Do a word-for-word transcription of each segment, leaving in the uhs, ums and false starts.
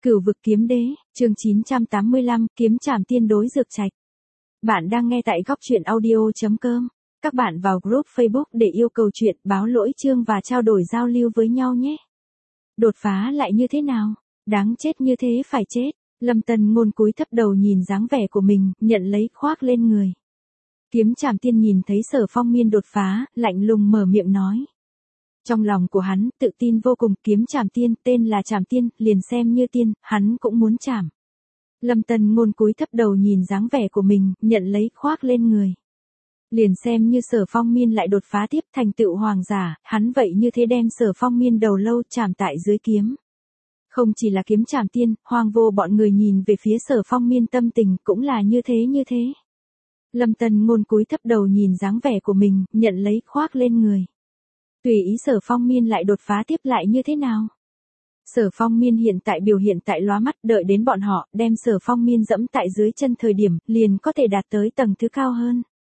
Cửu vực kiếm đế, chương chín trăm tám mươi lăm, kiếm trảm tiên đối dược trạch. Bạn đang nghe tại góc truyện audio chấm com. Các bạn vào group Facebook để yêu cầu chuyện, báo lỗi chương và trao đổi giao lưu với nhau nhé. Đột phá lại như thế nào? Đáng chết như thế phải chết. Lâm Tần Ngôn cúi thấp đầu nhìn dáng vẻ của mình, nhận lấy khoác lên người. Kiếm trảm tiên nhìn thấy Sở Phong Miên đột phá, lạnh lùng mở miệng nói. Trong lòng của hắn, tự tin vô cùng, kiếm trảm tiên, tên là trảm tiên, liền xem như tiên, hắn cũng muốn trảm. Lâm Tần Ngôn cúi thấp đầu nhìn dáng vẻ của mình, nhận lấy khoác lên người. Liền xem như Sở Phong Miên lại đột phá tiếp thành tựu hoàng giả, hắn vậy như thế đem Sở Phong Miên đầu lâu trảm tại dưới kiếm. Không chỉ là kiếm trảm tiên, hoang vô bọn người nhìn về phía Sở Phong Miên tâm tình cũng là như thế như thế. Lâm Tần Ngôn cúi thấp đầu nhìn dáng vẻ của mình, nhận lấy khoác lên người. Tùy ý Sở Phong Miên lại đột phá tiếp lại như thế nào? Sở Phong Miên hiện tại biểu hiện tại lóa mắt, đợi đến bọn họ đem Sở Phong Miên dẫm tại dưới chân thời điểm, liền có thể đạt tới tầng thứ cao hơn.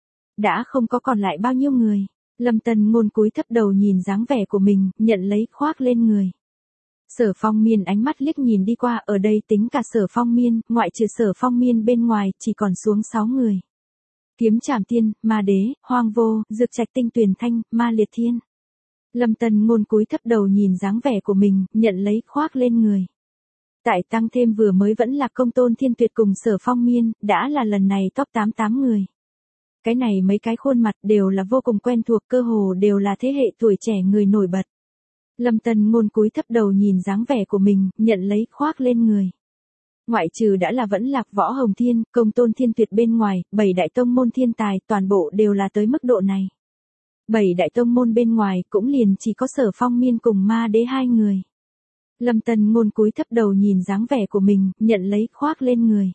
Đã không có còn lại bao nhiêu người. Lâm Tần Ngôn cúi thấp đầu nhìn dáng vẻ của mình, nhận lấy khoác lên người. Sở Phong Miên ánh mắt liếc nhìn đi qua, ở đây tính cả Sở Phong Miên, ngoại trừ Sở Phong Miên bên ngoài, chỉ còn xuống sáu người. Kiếm trảm tiên, ma đế, hoang vô, dược trạch tinh tuyền thanh, ma liệt thiên. Lâm Tần Ngôn cúi thấp đầu nhìn dáng vẻ của mình, nhận lấy khoác lên người. Tại tăng thêm vừa mới vẫn là Công Tôn Thiên Tuyệt cùng Sở Phong Miên, đã là lần này top tám tám người. Cái này mấy cái khuôn mặt đều là vô cùng quen thuộc, cơ hồ đều là thế hệ tuổi trẻ người nổi bật. Lâm Tần Ngôn cúi thấp đầu nhìn dáng vẻ của mình, nhận lấy khoác lên người. Ngoại trừ đã là vẫn lạc Võ Hồng Thiên, Công Tôn Thiên Tuyệt bên ngoài, bảy đại tông môn thiên tài, toàn bộ đều là tới mức độ này. Bảy đại tông môn bên ngoài cũng liền chỉ có Sở Phong Miên cùng ma đế hai người. Lâm Tần Ngôn cúi thấp đầu nhìn dáng vẻ của mình, nhận lấy khoác lên người.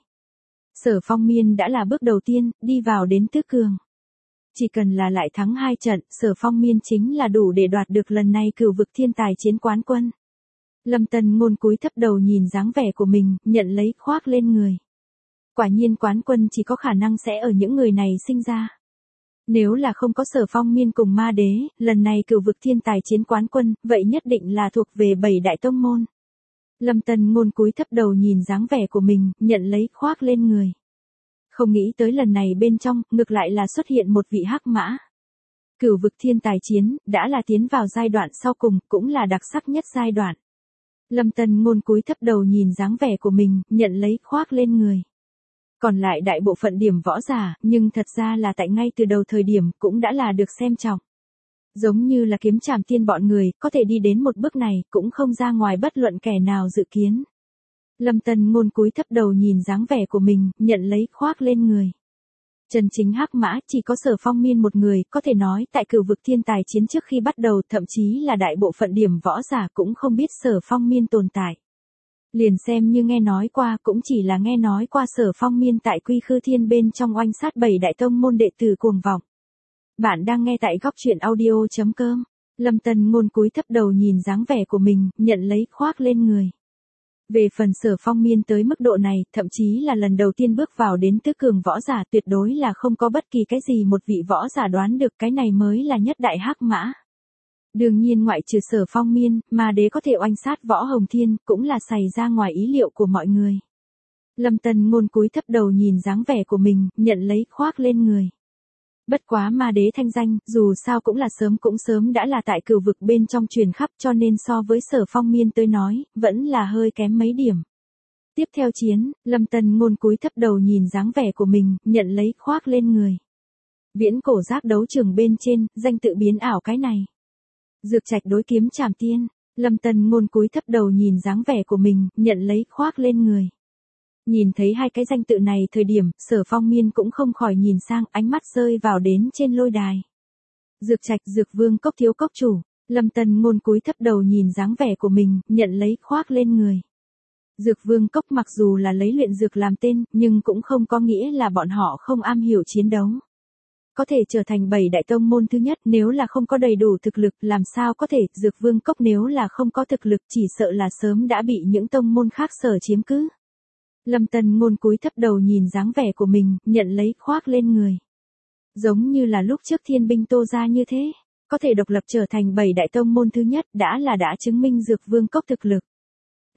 Sở Phong Miên đã là bước đầu tiên, đi vào đến tứ cường. Chỉ cần là lại thắng hai trận, Sở Phong Miên chính là đủ để đoạt được lần này cửu vực thiên tài chiến quán quân. Lâm Tần Ngôn cúi thấp đầu nhìn dáng vẻ của mình, nhận lấy khoác lên người. Quả nhiên quán quân chỉ có khả năng sẽ ở những người này sinh ra. Nếu là không có Sở Phong Miên cùng ma đế, lần này cửu vực thiên tài chiến quán quân, vậy nhất định là thuộc về bảy đại tông môn. Lâm Tần Ngôn cúi thấp đầu nhìn dáng vẻ của mình, nhận lấy khoác lên người. Không nghĩ tới lần này bên trong, ngược lại là xuất hiện một vị hắc mã. Cửu vực thiên tài chiến, đã là tiến vào giai đoạn sau cùng, cũng là đặc sắc nhất giai đoạn. Lâm Tần Ngôn cúi thấp đầu nhìn dáng vẻ của mình, nhận lấy khoác lên người. Còn lại đại bộ phận điểm võ giả, nhưng thật ra là tại ngay từ đầu thời điểm, cũng đã là được xem trọng. Giống như là kiếm trảm tiên bọn người, có thể đi đến một bước này, cũng không ra ngoài bất luận kẻ nào dự kiến. Lâm Tần Ngôn cúi thấp đầu nhìn dáng vẻ của mình, nhận lấy khoác lên người. Chân chính hắc mã, chỉ có Sở Phong Miên một người, có thể nói tại cửu vực thiên tài chiến trước khi bắt đầu, thậm chí là đại bộ phận điểm võ giả cũng không biết Sở Phong Miên tồn tại. Liền xem như nghe nói qua, cũng chỉ là nghe nói qua Sở Phong Miên tại Quy Khư Thiên bên trong oanh sát bảy đại tông môn đệ tử cuồng vọng. Bạn đang nghe tại góc truyện audio chấm com. Lâm Tần Ngôn cúi thấp đầu nhìn dáng vẻ của mình, nhận lấy khoác lên người. Về phần Sở Phong Miên tới mức độ này, thậm chí là lần đầu tiên bước vào đến tứ cường võ giả, tuyệt đối là không có bất kỳ cái gì một vị võ giả đoán được cái này mới là nhất đại hắc mã. Đương nhiên ngoại trừ Sở Phong Miên, ma đế có thể oanh sát Võ Hồng Thiên, cũng là xảy ra ngoài ý liệu của mọi người. Lâm Tần Ngôn cúi thấp đầu nhìn dáng vẻ của mình, nhận lấy khoác lên người. Bất quá ma đế thanh danh, dù sao cũng là sớm cũng sớm đã là tại cửu vực bên trong truyền khắp, cho nên so với Sở Phong Miên tới nói, vẫn là hơi kém mấy điểm. Tiếp theo chiến, Lâm Tần Ngôn cúi thấp đầu nhìn dáng vẻ của mình, nhận lấy khoác lên người. Viễn cổ giác đấu trường bên trên, danh tự biến ảo cái này. Dược trạch đối kiếm trảm tiên, Lâm Tần Ngôn cúi thấp đầu nhìn dáng vẻ của mình, nhận lấy khoác lên người. Nhìn thấy hai cái danh tự này thời điểm, Sở Phong Miên cũng không khỏi nhìn sang, ánh mắt rơi vào đến trên lôi đài. Dược trạch dược vương cốc thiếu cốc chủ, Lâm Tần Ngôn cúi thấp đầu nhìn dáng vẻ của mình, nhận lấy khoác lên người. Dược vương cốc mặc dù là lấy luyện dược làm tên, nhưng cũng không có nghĩa là bọn họ không am hiểu chiến đấu. Có thể trở thành bảy đại tông môn thứ nhất, nếu là không có đầy đủ thực lực, làm sao có thể, dược vương cốc nếu là không có thực lực, chỉ sợ là sớm đã bị những tông môn khác sở chiếm cứ. Lâm Tần Ngôn cúi thấp đầu nhìn dáng vẻ của mình, nhận lấy khoác lên người. Giống như là lúc trước Thiên binh Tô gia như thế, có thể độc lập trở thành bảy đại tông môn thứ nhất, đã là đã chứng minh dược vương cốc thực lực.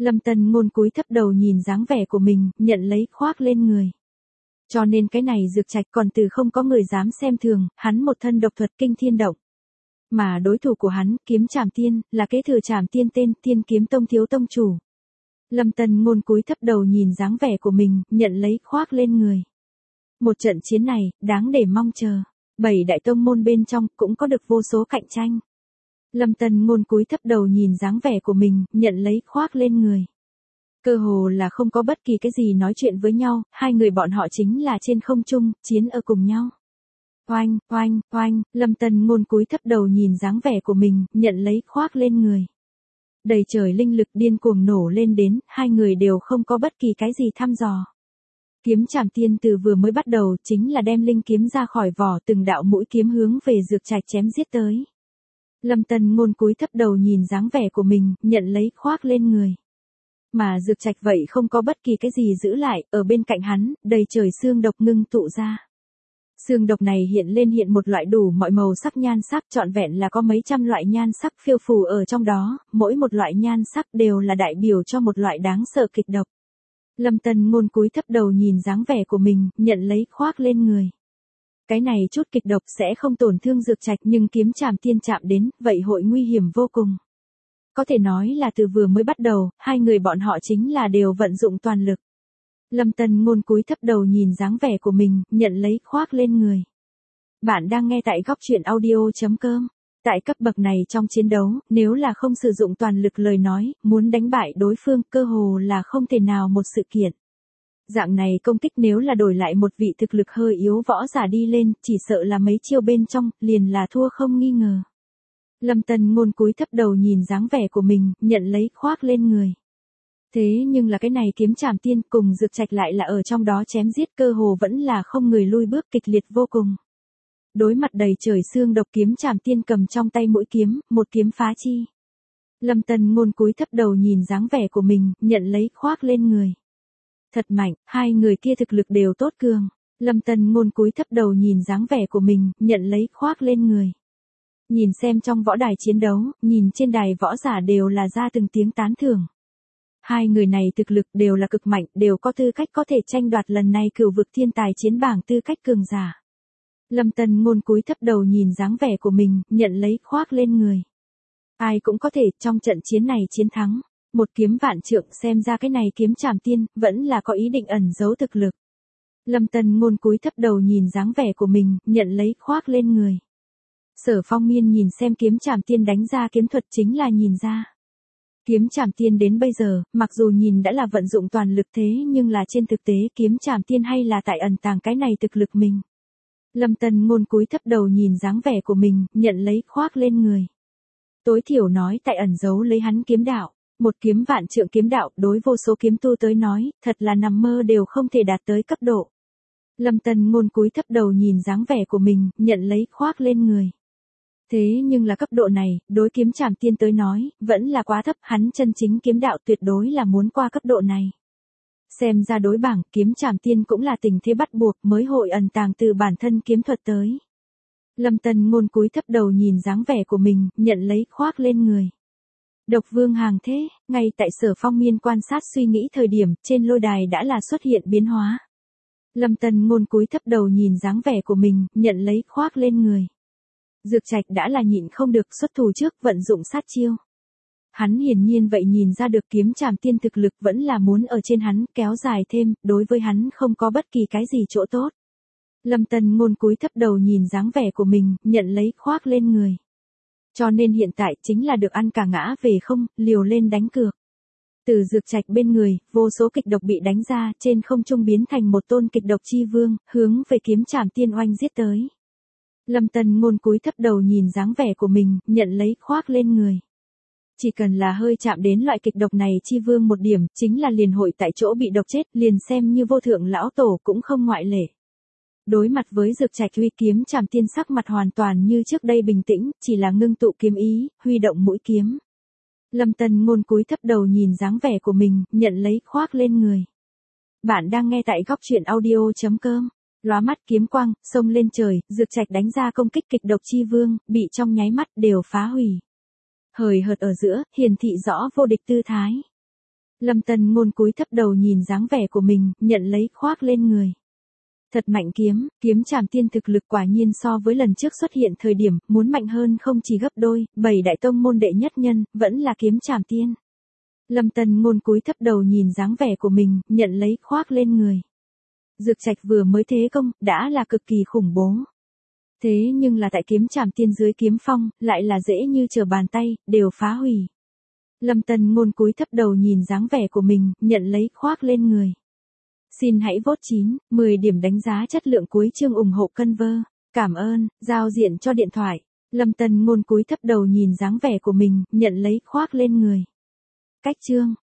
Lâm Tân Ngôn cúi thấp đầu nhìn dáng vẻ của mình, nhận lấy khoác lên người. Cho nên cái này Dược Trạch còn từ không có người dám xem thường, hắn một thân độc thuật kinh thiên động. Mà đối thủ của hắn, Kiếm Trảm Tiên, là kế thừa Trảm Tiên tên Tiên Kiếm Tông thiếu tông chủ. Lâm Tân Ngôn cúi thấp đầu nhìn dáng vẻ của mình, nhận lấy khoác lên người. Một trận chiến này, đáng để mong chờ. Bảy đại tông môn bên trong cũng có được vô số cạnh tranh. Lâm Tân Ngôn cúi thấp đầu nhìn dáng vẻ của mình, nhận lấy khoác lên người. Cơ hồ là không có bất kỳ cái gì nói chuyện với nhau, hai người bọn họ chính là trên không trung, chiến ở cùng nhau. Oanh, oanh, oanh, Lâm Tân Ngôn cúi thấp đầu nhìn dáng vẻ của mình, nhận lấy khoác lên người. Đầy trời linh lực điên cuồng nổ lên đến, hai người đều không có bất kỳ cái gì thăm dò. Kiếm Trảm Tiên từ vừa mới bắt đầu chính là đem linh kiếm ra khỏi vỏ, từng đạo mũi kiếm hướng về Dược Trạch chém giết tới. Lâm Tân Ngôn cúi thấp đầu nhìn dáng vẻ của mình, nhận lấy khoác lên người. Mà Dược Trạch vậy không có bất kỳ cái gì giữ lại, ở bên cạnh hắn, đầy trời xương độc ngưng tụ ra. Xương độc này hiện lên hiện một loại đủ mọi màu sắc nhan sắc, trọn vẹn là có mấy trăm loại nhan sắc phiêu phù ở trong đó, mỗi một loại nhan sắc đều là đại biểu cho một loại đáng sợ kịch độc. Lâm Tân Ngôn cúi thấp đầu nhìn dáng vẻ của mình, nhận lấy khoác lên người. Cái này chút kịch độc sẽ không tổn thương Dược Trạch, nhưng Kiếm Trảm Tiên chạm đến, vậy hội nguy hiểm vô cùng. Có thể nói là từ vừa mới bắt đầu, hai người bọn họ chính là đều vận dụng toàn lực. Lâm Tân Ngôn cúi thấp đầu nhìn dáng vẻ của mình, nhận lấy khoác lên người. Bạn đang nghe tại góc truyện audio chấm com. Tại cấp bậc này trong chiến đấu, nếu là không sử dụng toàn lực lời nói, muốn đánh bại đối phương cơ hồ là không thể nào một sự kiện. Dạng này công kích nếu là đổi lại một vị thực lực hơi yếu võ giả đi lên, chỉ sợ là mấy chiêu bên trong, liền là thua không nghi ngờ. Lâm Tân Ngôn cúi thấp đầu nhìn dáng vẻ của mình, nhận lấy khoác lên người. Thế nhưng là cái này Kiếm Trảm Tiên cùng Dược Trạch lại là ở trong đó chém giết, cơ hồ vẫn là không người lui bước, kịch liệt vô cùng. Đối mặt đầy trời xương độc, Kiếm Trảm Tiên cầm trong tay mũi kiếm, một kiếm phá chi. Lâm Tân Ngôn cúi thấp đầu nhìn dáng vẻ của mình, nhận lấy khoác lên người. Thật mạnh, hai người kia thực lực đều tốt cường. Lâm Tân Ngôn cúi thấp đầu nhìn dáng vẻ của mình, nhận lấy khoác lên người. Nhìn xem trong võ đài chiến đấu, nhìn trên đài võ giả đều là ra từng tiếng tán thưởng. Hai người này thực lực đều là cực mạnh, đều có tư cách có thể tranh đoạt lần này cửu vực thiên tài chiến bảng tư cách cường giả. Lâm Tân Ngôn cúi thấp đầu nhìn dáng vẻ của mình, nhận lấy khoác lên người. Ai cũng có thể trong trận chiến này chiến thắng. Một kiếm vạn trượng, xem ra cái này Kiếm Trảm Tiên vẫn là có ý định ẩn giấu thực lực. Lâm Tân Ngôn cúi thấp đầu nhìn dáng vẻ của mình, nhận lấy khoác lên người. Sở Phong Miên nhìn xem Kiếm Trảm Tiên đánh ra kiếm thuật chính là nhìn ra. Kiếm Trảm Tiên đến bây giờ, mặc dù nhìn đã là vận dụng toàn lực thế nhưng là trên thực tế Kiếm Trảm Tiên hay là tại ẩn tàng cái này thực lực mình. Lâm Tân Ngôn cúi thấp đầu nhìn dáng vẻ của mình, nhận lấy khoác lên người. Tối thiểu nói tại ẩn giấu lấy hắn kiếm đạo. Một kiếm vạn trượng kiếm đạo đối vô số kiếm tu tới nói, thật là nằm mơ đều không thể đạt tới cấp độ. Lâm Tân Ngôn cúi thấp đầu nhìn dáng vẻ của mình, nhận lấy khoác lên người. Thế nhưng là cấp độ này, đối Kiếm Trảm Tiên tới nói, vẫn là quá thấp, hắn chân chính kiếm đạo tuyệt đối là muốn qua cấp độ này. Xem ra đối bảng, Kiếm Trảm Tiên cũng là tình thế bắt buộc mới hội ẩn tàng từ bản thân kiếm thuật tới. Lâm Tân Ngôn cúi thấp đầu nhìn dáng vẻ của mình, nhận lấy khoác lên người. Độc Vương hàng thế, ngay tại Sở Phong Miên quan sát suy nghĩ thời điểm, trên lôi đài đã là xuất hiện biến hóa. Lâm Tân Ngôn cúi thấp đầu nhìn dáng vẻ của mình, nhận lấy khoác lên người. Dược Trạch đã là nhịn không được xuất thủ trước, vận dụng sát chiêu. Hắn hiển nhiên vậy nhìn ra được Kiếm Trảm Tiên thực lực vẫn là muốn ở trên hắn kéo dài thêm, đối với hắn không có bất kỳ cái gì chỗ tốt. Lâm Tân Ngôn cúi thấp đầu nhìn dáng vẻ của mình, nhận lấy khoác lên người. Cho nên hiện tại chính là được ăn cả ngã về không, liều lên đánh cược. Từ Dược Trạch bên người, vô số kịch độc bị đánh ra, trên không trung biến thành một tôn kịch độc chi vương, hướng về Kiếm Trảm Tiên oanh giết tới. Lâm Tân Ngôn cúi thấp đầu nhìn dáng vẻ của mình, nhận lấy khoác lên người. Chỉ cần là hơi chạm đến loại kịch độc này chi vương một điểm, chính là liền hội tại chỗ bị độc chết, liền xem như vô thượng lão tổ cũng không ngoại lệ. Đối mặt với Dược Trạch huy Kiếm Trảm Tiên sắc mặt hoàn toàn như trước đây bình tĩnh, chỉ là ngưng tụ kiếm ý, huy động mũi kiếm. Lâm Tân Ngôn cúi thấp đầu nhìn dáng vẻ của mình, nhận lấy khoác lên người. Bạn đang nghe tại góc truyện audio chấm com. Lóa mắt kiếm quang, xông lên trời, Dược Trạch đánh ra công kích kịch độc chi vương, bị trong nháy mắt đều phá hủy. Hời hợt ở giữa, hiển thị rõ vô địch tư thái. Lâm Tân Ngôn cúi thấp đầu nhìn dáng vẻ của mình, nhận lấy khoác lên người. Thật mạnh kiếm, kiếm Trảm Tiên thực lực quả nhiên so với lần trước xuất hiện thời điểm, muốn mạnh hơn không chỉ gấp đôi, bảy đại tông môn đệ nhất nhân, vẫn là kiếm Trảm Tiên. Lâm Tân Ngôn cúi thấp đầu nhìn dáng vẻ của mình, nhận lấy khoác lên người. Dược Trạch vừa mới thế công, đã là cực kỳ khủng bố. Thế nhưng là tại kiếm Trảm Tiên dưới kiếm phong, lại là dễ như trở bàn tay, đều phá hủy. Lâm Tân Ngôn cúi thấp đầu nhìn dáng vẻ của mình, nhận lấy khoác lên người. Xin hãy vote chín, mười điểm đánh giá chất lượng cuối chương ủng hộ Conver. Cảm ơn, giao diện cho điện thoại. Lâm Tân Ngôn cúi thấp đầu nhìn dáng vẻ của mình, nhận lấy khoác lên người. Cách chương.